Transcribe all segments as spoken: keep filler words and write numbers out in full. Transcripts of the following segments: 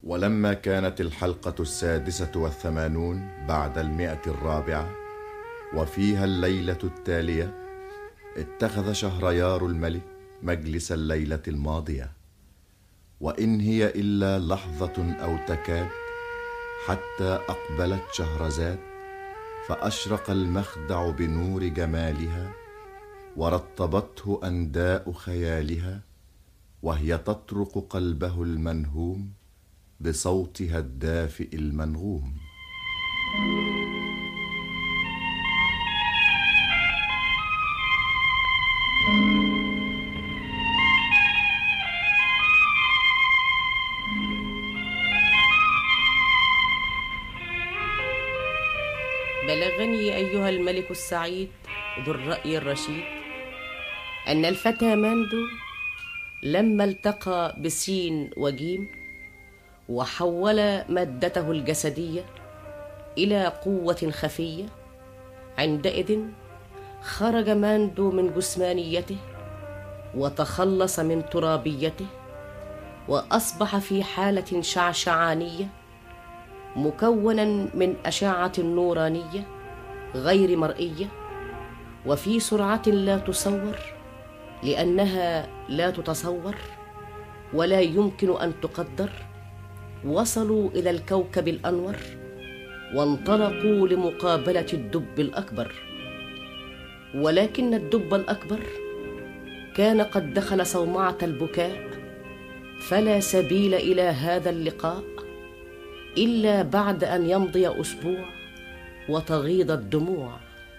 ولما كانت الحلقة السادسة والثمانون بعد المئة الرابعة وفيها الليلة التالية، اتخذ شهريار الملك مجلس الليلة الماضية، وإن هي إلا لحظة أو تكاد حتى أقبلت شهرزاد، فأشرق المخدع بنور جمالها ورطبته أنداء خيالها، وهي تطرق قلبه المنهوم بصوتها الدافئ المنغوم. بلغني أيها الملك السعيد ذو الرأي الرشيد أن الفتى ماندو لما التقى بسين وجيم وحول مادته الجسدية إلى قوة خفية، عندئذ خرج ماندو من جسمانيته وتخلص من ترابيته، وأصبح في حالة شعشعانية مكونا من أشعة نورانية غير مرئية، وفي سرعة لا تصور لأنها لا تتصور ولا يمكن أن تقدر. وصلوا إلى الكوكب الأنور وانطلقوا لمقابلة الدب الأكبر، ولكن الدب الأكبر كان قد دخل صومعة البكاء، فلا سبيل إلى هذا اللقاء إلا بعد أن يمضي أسبوع وتغيض الدموع.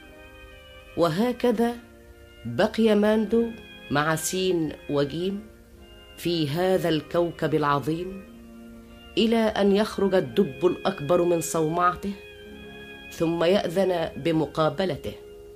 وهكذا بقي ماندو مع سين وجيم في هذا الكوكب العظيم إلى أن يخرج الدب الأكبر من صومعته ثم يأذن بمقابلته.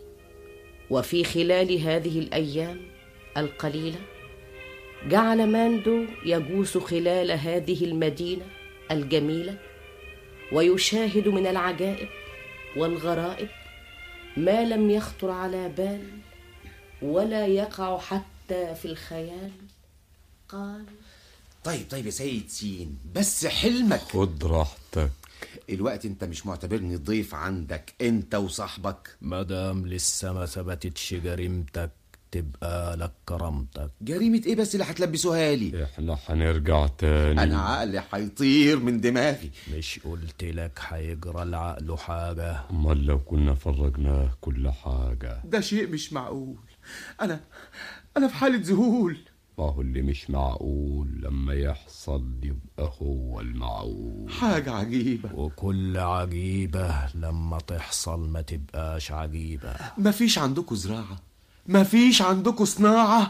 وفي خلال هذه الأيام القليلة جعل ماندو يجوس خلال هذه المدينة الجميلة ويشاهد من العجائب والغرائب ما لم يخطر على بال ولا يقع حتى في الخيال. قال: طيب طيب يا سيد سين، بس حلمك. خد راحتك. الوقت انت مش معتبرني ضيف عندك انت وصاحبك؟ مادام لسه ما ثبتتش جريمتك تبقى لك كرامتك. جريمة ايه بس اللي هتلبسوها لي؟ احنا هنرجع تاني. انا عقلي هيطير من دماغي. مش قلت لك هيجرى العقل حاجة؟ امال لو كنا فرجناه كل حاجة. ده شيء مش معقول. انا انا في حالة ذهول. ما هو اللي مش معقول لما يحصل يبقى هو المعقول. حاجة عجيبة. وكل عجيبة لما تحصل ما تبقاش عجيبة. مفيش عندكم زراعة، مفيش عندكم صناعة.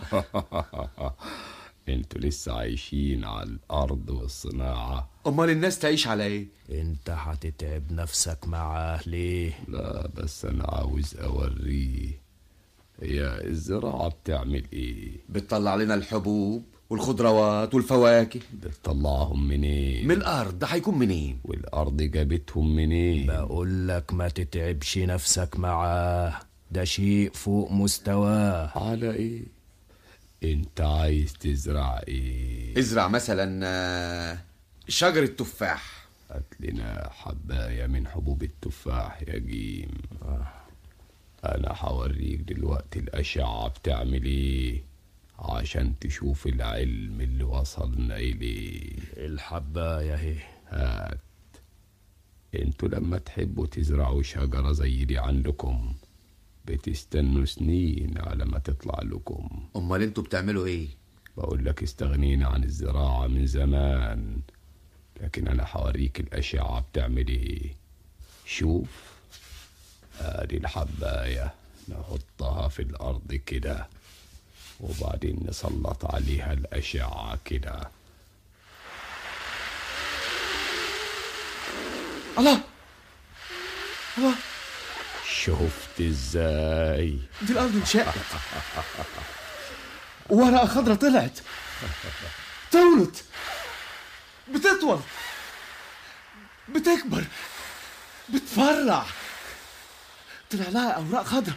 انتوا لسه عايشين على الارض والصناعة. امال الناس تعيش على ايه؟ انت هتتعب نفسك معاه ليه؟ لا بس انا عاوز اوريه هي الزراعة بتعمل ايه. بتطلع لنا الحبوب والخضروات والفواكه. بتطلعهم منين؟ من الارض. ده هيكون منين؟ والارض جابتهم منين؟ بقول لك ما تتعبش نفسك معاه، ده شيء فوق مستواه. على ايه؟ انت عايز تزرع ايه؟ ازرع مثلا شجرة تفاح. هات لنا حباية من حبوب التفاح يا جيم. انا هوريك دلوقتي الاشعة بتعمل ايه عشان تشوف العلم اللي وصلنا اليه. الحباية اهي. هات. انتوا لما تحبوا تزرعوا شجرة زي دي عندكم بتستنوا سنين على ما تطلع لكم. امال انتوا بتعملوا ايه؟ بقول لك استغنينا عن الزراعة من زمان، لكن انا هوريك الاشعة بتعمل ايه. شوف، ادي الحباية نحطها في الارض كده وبعدين نسلط عليها الاشعة كده. الله الله، شفت ازاي؟ دي الارض انشقت ورقة خضرة طلعت، طولت، بتطول، بتكبر، بتفرع، طلع لها اوراق خضرة،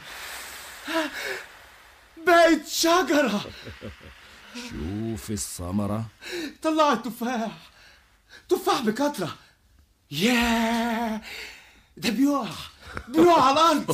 بقت شجرة. شوف الثمرة، طلعت تفاح، تفاح بكترة. ياه، ده بيقع بيقع على الأرض.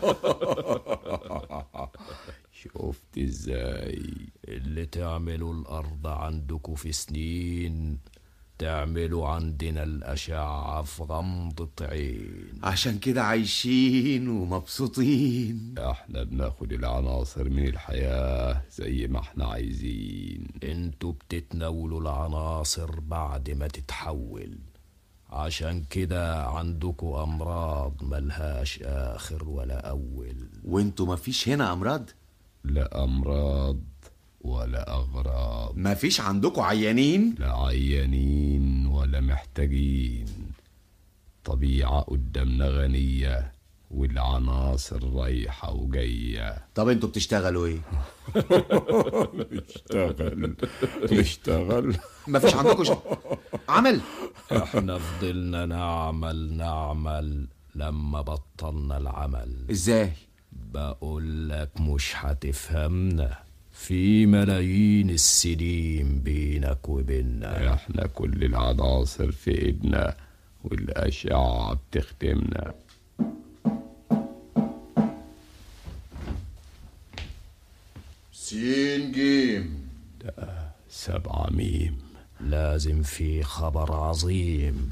شفت ازاي؟ اللي تعملوا الأرض عندكم في سنين تعملوا عندنا الأشعة في غمضة عين. عشان كده عايشين ومبسوطين. احنا بناخد العناصر من الحياة زي ما احنا عايزين. انتوا بتتناولوا العناصر بعد ما تتحول، عشان كده عندكم أمراض ملهاش آخر ولا أول. وانتوا مفيش هنا أمراض؟ لا أمراض ولا أغراض. مفيش عندكم عيانين؟ لا عيانين ولا محتاجين. طبيعة قدامنا غنية والعناصر رايحة وجاية. طب انتوا بتشتغلوا ايه؟ نشتغل نشتغل مفيش عندكم ش... عمل؟ احنا فضلنا نعمل نعمل لما بطلنا العمل. ازاي؟ بقول لك مش هتفهمنا، في ملايين السنين بينك وبيننا. احنا كل العناصر في ايدنا والأشعة بتخدمنا. سين جيم. ده سبعة ميم. لازم في خبر عظيم.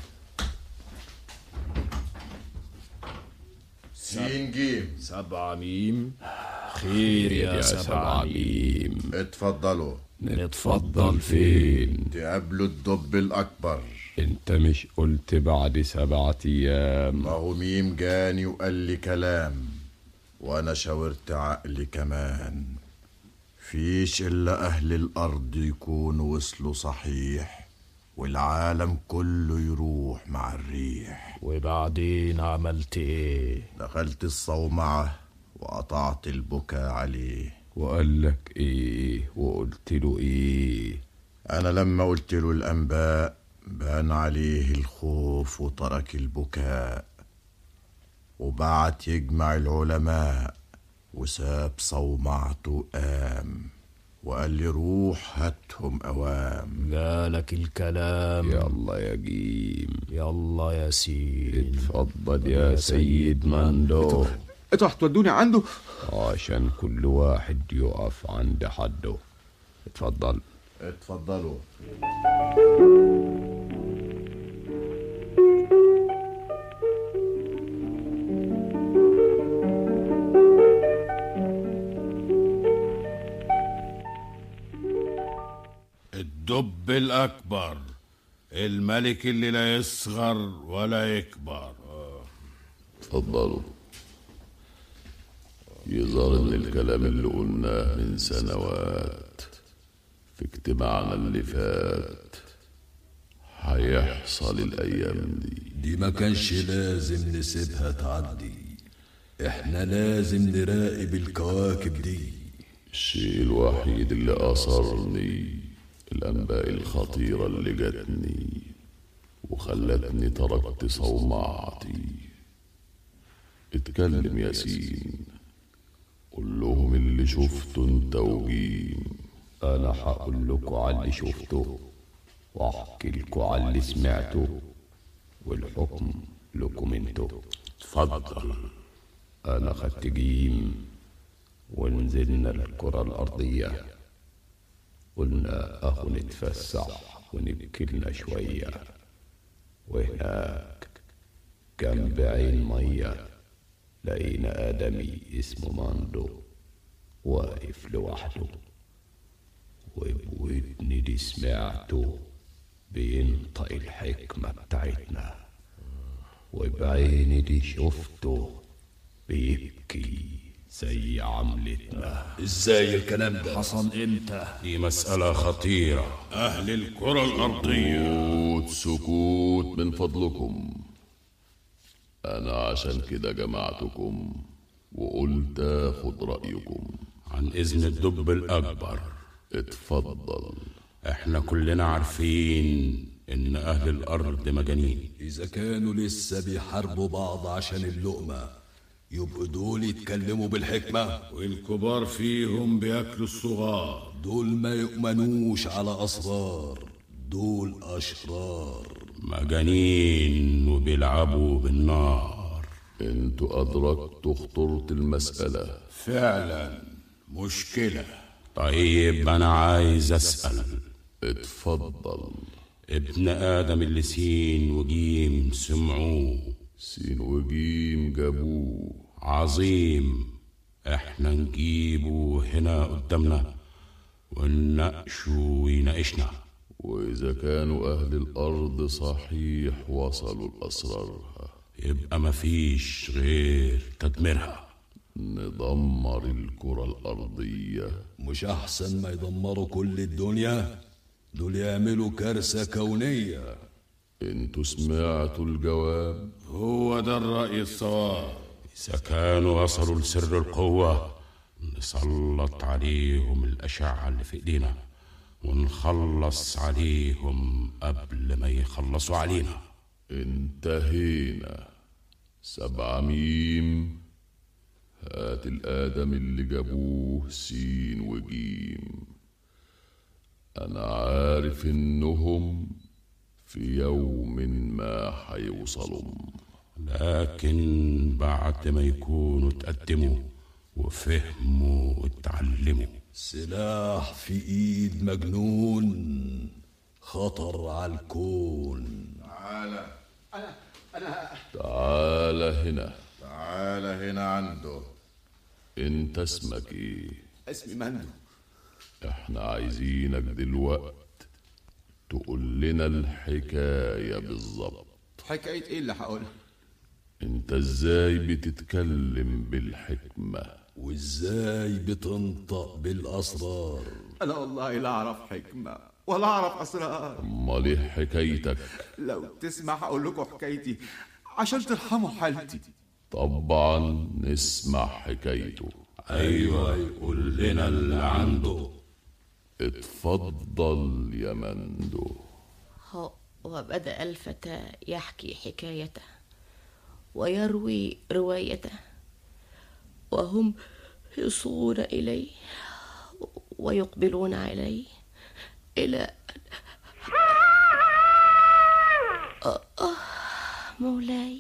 سين جيم. سبعة ميم. خير يا سبعة ميم. اتفضلوا. نتفضل فين؟ تقابلوا الدب الأكبر. انت مش قلت بعد سبعة ايام؟ ما هو ميم جاني وقال لي كلام وانا شاورت عقلي كمان. فيش الا اهل الارض يكونوا وصلوا صحيح والعالم كله يروح مع الريح. وبعدين عملت ايه؟ دخلت الصومعة وقطعت البكا عليه. وقال لك ايه وقلت له ايه؟ انا لما قلت له الانباء بان عليه الخوف وترك البكاء، وبعت يجمع العلماء وساب صومعته قام وقال لي روح هاتهم اوام. قالك الكلام؟ يلا يا جيم. يلا يا سيد. اتفضل يا سيد مندو. انتوا هتودوني عنده؟ عشان كل واحد يقف عند حده. اتفضل. اتفضلوا. الدب الأكبر، الملك اللي لا يصغر ولا يكبر. اتفضلوا. يظهر ان الكلام اللي قلناه من سنوات في اجتماعنا اللي فات هيحصل الايام دي. دي ما كانش لازم نسيبها تعدي، احنا لازم نراقب الكواكب دي. الشيء الوحيد اللي اثرني الانباء الخطيرة اللي جاتني وخلتني تركت صومعتي. اتكلم يا سين، قول لهم اللي شفته انت وجيم. انا هقول لكم على اللي شفته واحكي لكم على اللي سمعته والحكم لكم انتوا. اتفضل. انا خدت جيم ونزلنا الكرة الارضية، قلنا اهو نتفسح ونبكلنا شوية، وهناك جنب عين مية لقينا آدمي اسمه ماندو واقف لوحده، وبودني دي سمعته بينطق الحكمة بتاعتنا، وبعيني دي شفته بيبكي زي عملتنا. ازاي الكلام ده حصل امتى؟ دي مسألة خطيرة. أهل الكرة الأرضية. سكوت سكوت من فضلكم. أنا عشان كده جمعتكم وقلت أخد رأيكم. عن إذن الدب الأكبر. اتفضل. احنا كلنا عارفين إن أهل الأرض مجانين. اذا كانوا لسه بيحاربوا بعض عشان اللقمة يبقوا دول يتكلموا بالحكمة، والكبار فيهم بياكلوا الصغار. دول ما يؤمنوش على أسرار، دول أشرار مجانين وبيلعبوا بالنار. انتوا أدركتوا خطورة المسألة. فعلا مشكلة. طيب أنا عايز أسأل. اتفضل. ابن آدم اللي سين وجيم سمعوه. سين وجيم جابوه. عظيم. احنا نجيبه هنا قدامنا ونناقشه ويناقشنا. وإذا كانوا أهل الأرض صحيح وصلوا لأسرارها، يبقى مفيش غير تدميرها. ندمر الكرة الأرضية. مش أحسن ما يدمروا كل الدنيا؟ دول يعملوا كارثة كونية. انتوا سمعتوا الجواب؟ هو ده الرأي الصواب. إذا كانوا وصلوا لسر القوة نسلط عليهم الأشعة اللي في إيدينا ونخلص عليهم قبل ما يخلصوا علينا. انتهينا. سبعة ميم. هات الآدم اللي جابوه سين وجيم. أنا عارف إنهم في يوم ما حيوصلوا، لكن بعد ما يكونوا تقدموا وفهموا واتعلموا. سلاح في ايد مجنون خطر على الكون. تعالى. أنا أنا تعال هنا. تعال هنا عنده. انت اسمك ايه؟ اسمي مندو. احنا عايزينك دلوقت تقول لنا الحكاية بالظبط. حكاية ايه اللي هقولها؟ انت ازاي بتتكلم بالحكمة؟ وازاي بتنطق بالاسرار؟ انا والله لا اعرف حكمة ولا اعرف اسرار. امال ايه حكايتك؟ لو تسمح اقول لكم حكايتي عشان ترحموا حالتي. طبعا نسمع حكايته. أيوة يقول لنا اللي عنده. اتفضل يا مندو. وبدأ الفتى يحكي حكايته ويروي روايته وهم يصغون إليه ويقبلون عليه إلى آه آه مولاي.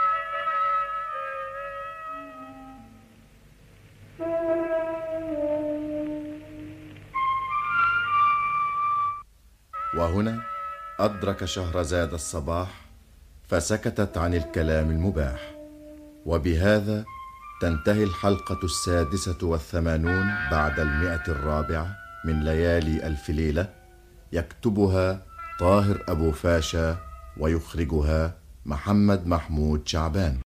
وهنا أدرك شهرزاد الصباح فسكتت عن الكلام المباح. وبهذا تنتهي الحلقة السادسة والثمانون بعد المئة الرابعة من ليالي ألف ليلة. يكتبها طاهر أبو فاشا ويخرجها محمد محمود شعبان.